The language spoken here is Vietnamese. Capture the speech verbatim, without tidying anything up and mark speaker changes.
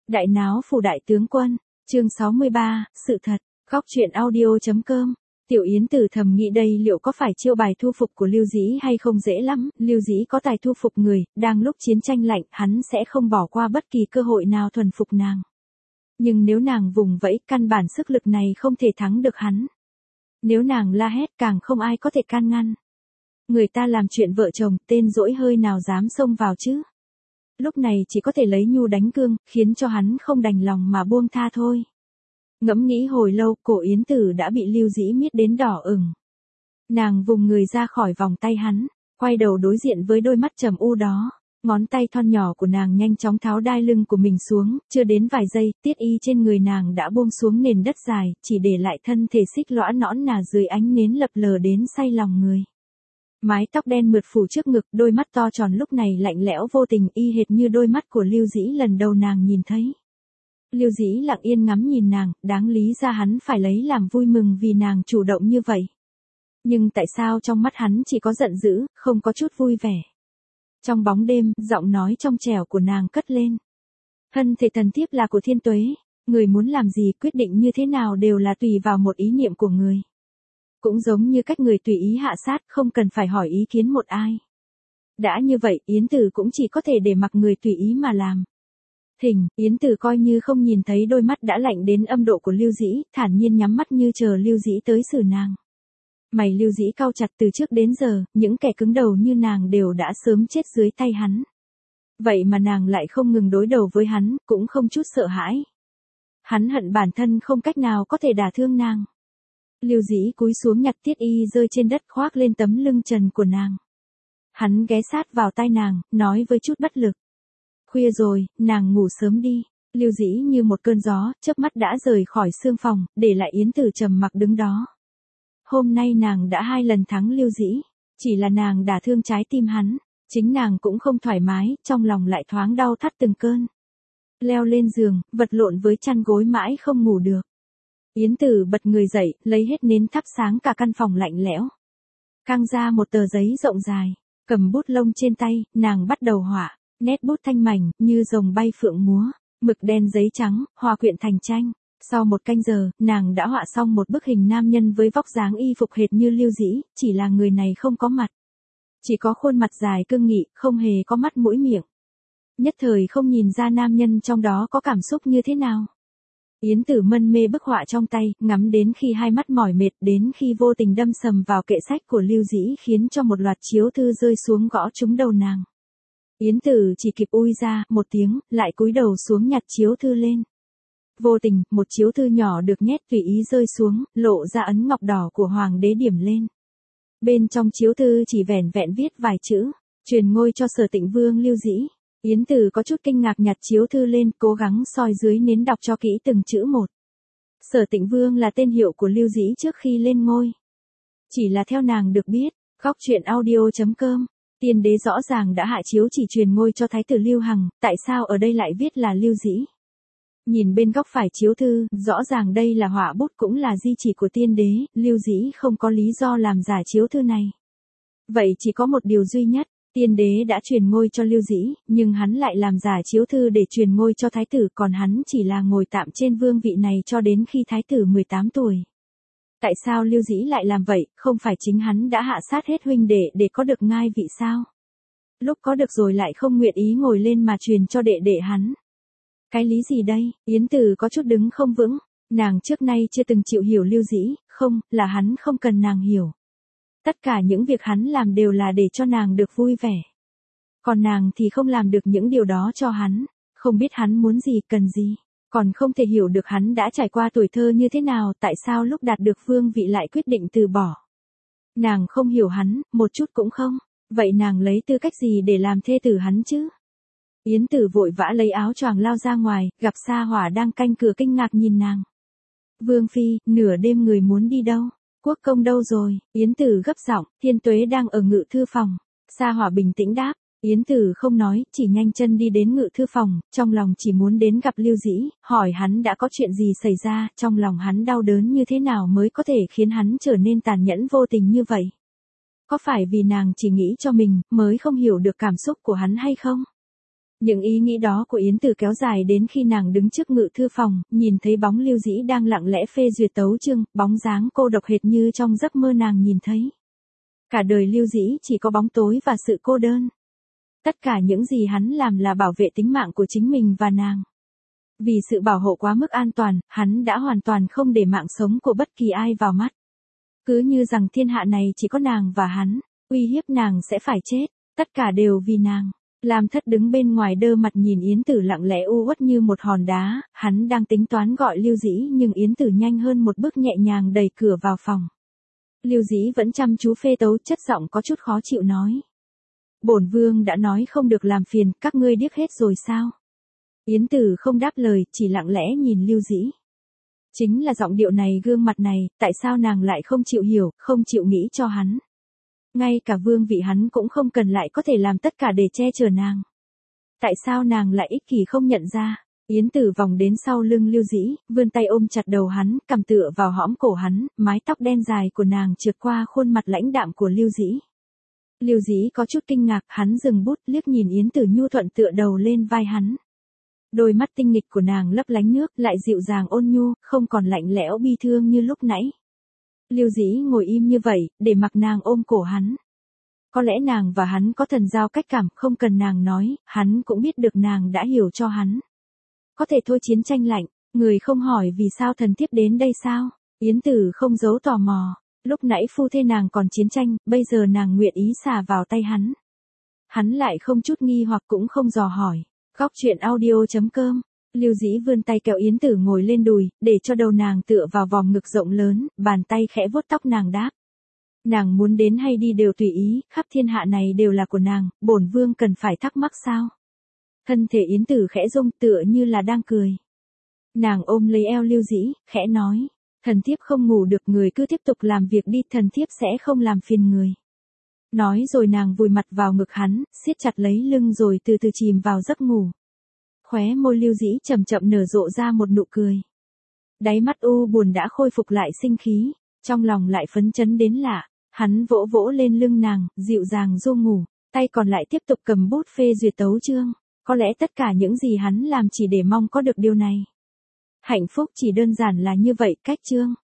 Speaker 1: Đại náo phủ đại tướng quân, chương sáu mươi ba, sự thật, góc truyện audio.com. Tiểu Yến Tử thầm nghĩ đây liệu có phải chiêu bài thu phục của Lưu Dĩ hay không dễ lắm, Lưu Dĩ có tài thu phục người, đang lúc chiến tranh lạnh, hắn sẽ không bỏ qua bất kỳ cơ hội nào thuần phục nàng. Nhưng nếu nàng vùng vẫy, căn bản sức lực này không thể thắng được hắn. Nếu nàng la hét càng không ai có thể can ngăn. Người ta làm chuyện vợ chồng, tên dỗi hơi nào dám xông vào chứ. Lúc này chỉ có thể lấy nhu đánh cương, khiến cho hắn không đành lòng mà buông tha thôi. Ngẫm nghĩ hồi lâu, cổ Yến Tử đã bị Lưu Dĩ miết đến đỏ ửng. Nàng vùng người ra khỏi vòng tay hắn, quay đầu đối diện với đôi mắt trầm u đó. Ngón tay thon nhỏ của nàng nhanh chóng tháo đai lưng của mình xuống, chưa đến vài giây, tiết y trên người nàng đã buông xuống nền đất dài, chỉ để lại thân thể xích lõa nõn nà dưới ánh nến lập lờ đến say lòng người. Mái tóc đen mượt phủ trước ngực, đôi mắt to tròn lúc này lạnh lẽo vô tình y hệt như đôi mắt của Lưu Dĩ lần đầu nàng nhìn thấy. Lưu Dĩ lặng yên ngắm nhìn nàng, đáng lý ra hắn phải lấy làm vui mừng vì nàng chủ động như vậy. Nhưng tại sao trong mắt hắn chỉ có giận dữ, không có chút vui vẻ. Trong bóng đêm, giọng nói trong trẻo của nàng cất lên. Thân thể thần thiếp là của Thiên Tuế, người muốn làm gì quyết định như thế nào đều là tùy vào một ý niệm của người. Cũng giống như cách người tùy ý hạ sát không cần phải hỏi ý kiến một ai. Đã như vậy, Yến Tử cũng chỉ có thể để mặc người tùy ý mà làm. Thỉnh, Yến Tử coi như không nhìn thấy đôi mắt đã lạnh đến âm độ của Lưu Dĩ, thản nhiên nhắm mắt như chờ Lưu Dĩ tới xử nàng. Mày Lưu Dĩ cau chặt, từ trước đến giờ, những kẻ cứng đầu như nàng đều đã sớm chết dưới tay hắn. Vậy mà nàng lại không ngừng đối đầu với hắn, cũng không chút sợ hãi. Hắn hận bản thân không cách nào có thể đả thương nàng. Lưu Dĩ cúi xuống nhặt tiết y rơi trên đất khoác lên tấm lưng trần của nàng. Hắn ghé sát vào tai nàng, nói với chút bất lực. Khuya rồi, nàng ngủ sớm đi. Lưu Dĩ như một cơn gió, chớp mắt đã rời khỏi sương phòng, để lại Yến Tử trầm mặc đứng đó. Hôm nay nàng đã hai lần thắng Lưu Dĩ, chỉ là nàng đả thương trái tim hắn, chính nàng cũng không thoải mái, trong lòng lại thoáng đau thắt từng cơn. Leo lên giường, vật lộn với chăn gối mãi không ngủ được. Yến Tử bật người dậy, lấy hết nến thắp sáng cả căn phòng lạnh lẽo. Căng ra một tờ giấy rộng dài, cầm bút lông trên tay, nàng bắt đầu họa, nét bút thanh mảnh, như rồng bay phượng múa, mực đen giấy trắng, hòa quyện thành tranh. Sau một canh giờ, nàng đã họa xong một bức hình nam nhân với vóc dáng y phục hệt như Lưu Dĩ, chỉ là người này không có mặt. Chỉ có khuôn mặt dài cương nghị, không hề có mắt mũi miệng. Nhất thời không nhìn ra nam nhân trong đó có cảm xúc như thế nào. Yến Tử mân mê bức họa trong tay, ngắm đến khi hai mắt mỏi mệt, đến khi vô tình đâm sầm vào kệ sách của Lưu Dĩ khiến cho một loạt chiếu thư rơi xuống gõ trúng đầu nàng. Yến Tử chỉ kịp ui ra một tiếng, lại cúi đầu xuống nhặt chiếu thư lên. Vô tình, một chiếu thư nhỏ được nhét tùy ý rơi xuống, lộ ra ấn ngọc đỏ của hoàng đế điểm lên. Bên trong chiếu thư chỉ vẻn vẹn viết vài chữ, truyền ngôi cho Sở Tịnh Vương Lưu Dĩ. Yến Tử có chút kinh ngạc nhặt chiếu thư lên, cố gắng soi dưới nến đọc cho kỹ từng chữ một. Sở Tịnh Vương là tên hiệu của Lưu Dĩ trước khi lên ngôi. Chỉ là theo nàng được biết, góc truyện audio.com, tiên đế rõ ràng đã hạ chiếu chỉ truyền ngôi cho thái tử Lưu Hằng, tại sao ở đây lại viết là Lưu Dĩ? Nhìn bên góc phải chiếu thư, rõ ràng đây là họa bút cũng là di chỉ của tiên đế, Lưu Dĩ không có lý do làm giả chiếu thư này. Vậy chỉ có một điều duy nhất, tiên đế đã truyền ngôi cho Lưu Dĩ, nhưng hắn lại làm giả chiếu thư để truyền ngôi cho thái tử, còn hắn chỉ là ngồi tạm trên vương vị này cho đến khi thái tử mười tám tuổi. Tại sao Lưu Dĩ lại làm vậy, không phải chính hắn đã hạ sát hết huynh đệ để có được ngai vị sao? Lúc có được rồi lại không nguyện ý ngồi lên mà truyền cho đệ đệ hắn. Cái lý gì đây? Yến Tử có chút đứng không vững, nàng trước nay chưa từng chịu hiểu Lưu Dĩ, không, là hắn không cần nàng hiểu. Tất cả những việc hắn làm đều là để cho nàng được vui vẻ. Còn nàng thì không làm được những điều đó cho hắn, không biết hắn muốn gì cần gì, còn không thể hiểu được hắn đã trải qua tuổi thơ như thế nào, tại sao lúc đạt được vương vị lại quyết định từ bỏ. Nàng không hiểu hắn, một chút cũng không, vậy nàng lấy tư cách gì để làm thê tử hắn chứ? Yến Tử vội vã lấy áo choàng lao ra ngoài, gặp Sa Hỏa đang canh cửa kinh ngạc nhìn nàng. Vương phi, nửa đêm người muốn đi đâu? Quốc công đâu rồi? Yến Tử gấp giọng, Thiên Tuế đang ở ngự thư phòng. Sa Hỏa bình tĩnh đáp, Yến Tử không nói, chỉ nhanh chân đi đến ngự thư phòng, trong lòng chỉ muốn đến gặp Lưu Dĩ, hỏi hắn đã có chuyện gì xảy ra, trong lòng hắn đau đớn như thế nào mới có thể khiến hắn trở nên tàn nhẫn vô tình như vậy. Có phải vì nàng chỉ nghĩ cho mình, mới không hiểu được cảm xúc của hắn hay không? Những ý nghĩ đó của Yến Tử kéo dài đến khi nàng đứng trước ngự thư phòng, nhìn thấy bóng Lưu Dĩ đang lặng lẽ phê duyệt tấu chương, bóng dáng cô độc hệt như trong giấc mơ nàng nhìn thấy. Cả đời Lưu Dĩ chỉ có bóng tối và sự cô đơn. Tất cả những gì hắn làm là bảo vệ tính mạng của chính mình và nàng. Vì sự bảo hộ quá mức an toàn, hắn đã hoàn toàn không để mạng sống của bất kỳ ai vào mắt. Cứ như rằng thiên hạ này chỉ có nàng và hắn, uy hiếp nàng sẽ phải chết, tất cả đều vì nàng. Lam Thất đứng bên ngoài đơ mặt nhìn Yến Tử lặng lẽ u uất như một hòn đá, hắn đang tính toán gọi Lưu Dĩ nhưng Yến Tử nhanh hơn một bước nhẹ nhàng đẩy cửa vào phòng. Lưu Dĩ vẫn chăm chú phê tấu, chất giọng có chút khó chịu nói. Bổn vương đã nói không được làm phiền, các ngươi điếc hết rồi sao? Yến Tử không đáp lời, chỉ lặng lẽ nhìn Lưu Dĩ. Chính là giọng điệu này, gương mặt này, tại sao nàng lại không chịu hiểu, không chịu nghĩ cho hắn? Ngay cả vương vị hắn cũng không cần lại có thể làm tất cả để che chở nàng. Tại sao nàng lại ích kỷ không nhận ra? Yến Tử vòng đến sau lưng Lưu Dĩ, vươn tay ôm chặt đầu hắn, cầm tựa vào hõm cổ hắn, mái tóc đen dài của nàng trượt qua khuôn mặt lãnh đạm của Lưu Dĩ. Lưu Dĩ có chút kinh ngạc, hắn dừng bút, liếc nhìn Yến Tử nhu thuận tựa đầu lên vai hắn. Đôi mắt tinh nghịch của nàng lấp lánh nước, lại dịu dàng ôn nhu, không còn lạnh lẽo bi thương như lúc nãy. Lưu Dĩ ngồi im như vậy, để mặc nàng ôm cổ hắn. Có lẽ nàng và hắn có thần giao cách cảm, không cần nàng nói, hắn cũng biết được nàng đã hiểu cho hắn. Có thể thôi chiến tranh lạnh, người không hỏi vì sao thần thiếp đến đây sao? Yến Tử không giấu tò mò, lúc nãy phu thê nàng còn chiến tranh, bây giờ nàng nguyện ý xả vào tay hắn. Hắn lại không chút nghi hoặc cũng không dò hỏi. Góc truyện audio chấm com. Lưu Dĩ vươn tay kéo Yến Tử ngồi lên đùi, để cho đầu nàng tựa vào vòng ngực rộng lớn, bàn tay khẽ vuốt tóc nàng đáp. Nàng muốn đến hay đi đều tùy ý, khắp thiên hạ này đều là của nàng, bổn vương cần phải thắc mắc sao? Thân thể Yến Tử khẽ rung tựa như là đang cười. Nàng ôm lấy eo Lưu Dĩ, khẽ nói, thần thiếp không ngủ được, người cứ tiếp tục làm việc đi, thần thiếp sẽ không làm phiền người. Nói rồi nàng vùi mặt vào ngực hắn, siết chặt lấy lưng rồi từ từ chìm vào giấc ngủ. Khóe môi Lưu Dĩ chậm chậm nở rộ ra một nụ cười. Đáy mắt u buồn đã khôi phục lại sinh khí, trong lòng lại phấn chấn đến lạ. Hắn vỗ vỗ lên lưng nàng, dịu dàng ru ngủ, tay còn lại tiếp tục cầm bút phê duyệt tấu chương. Có lẽ tất cả những gì hắn làm chỉ để mong có được điều này. Hạnh phúc chỉ đơn giản là như vậy, cách chương.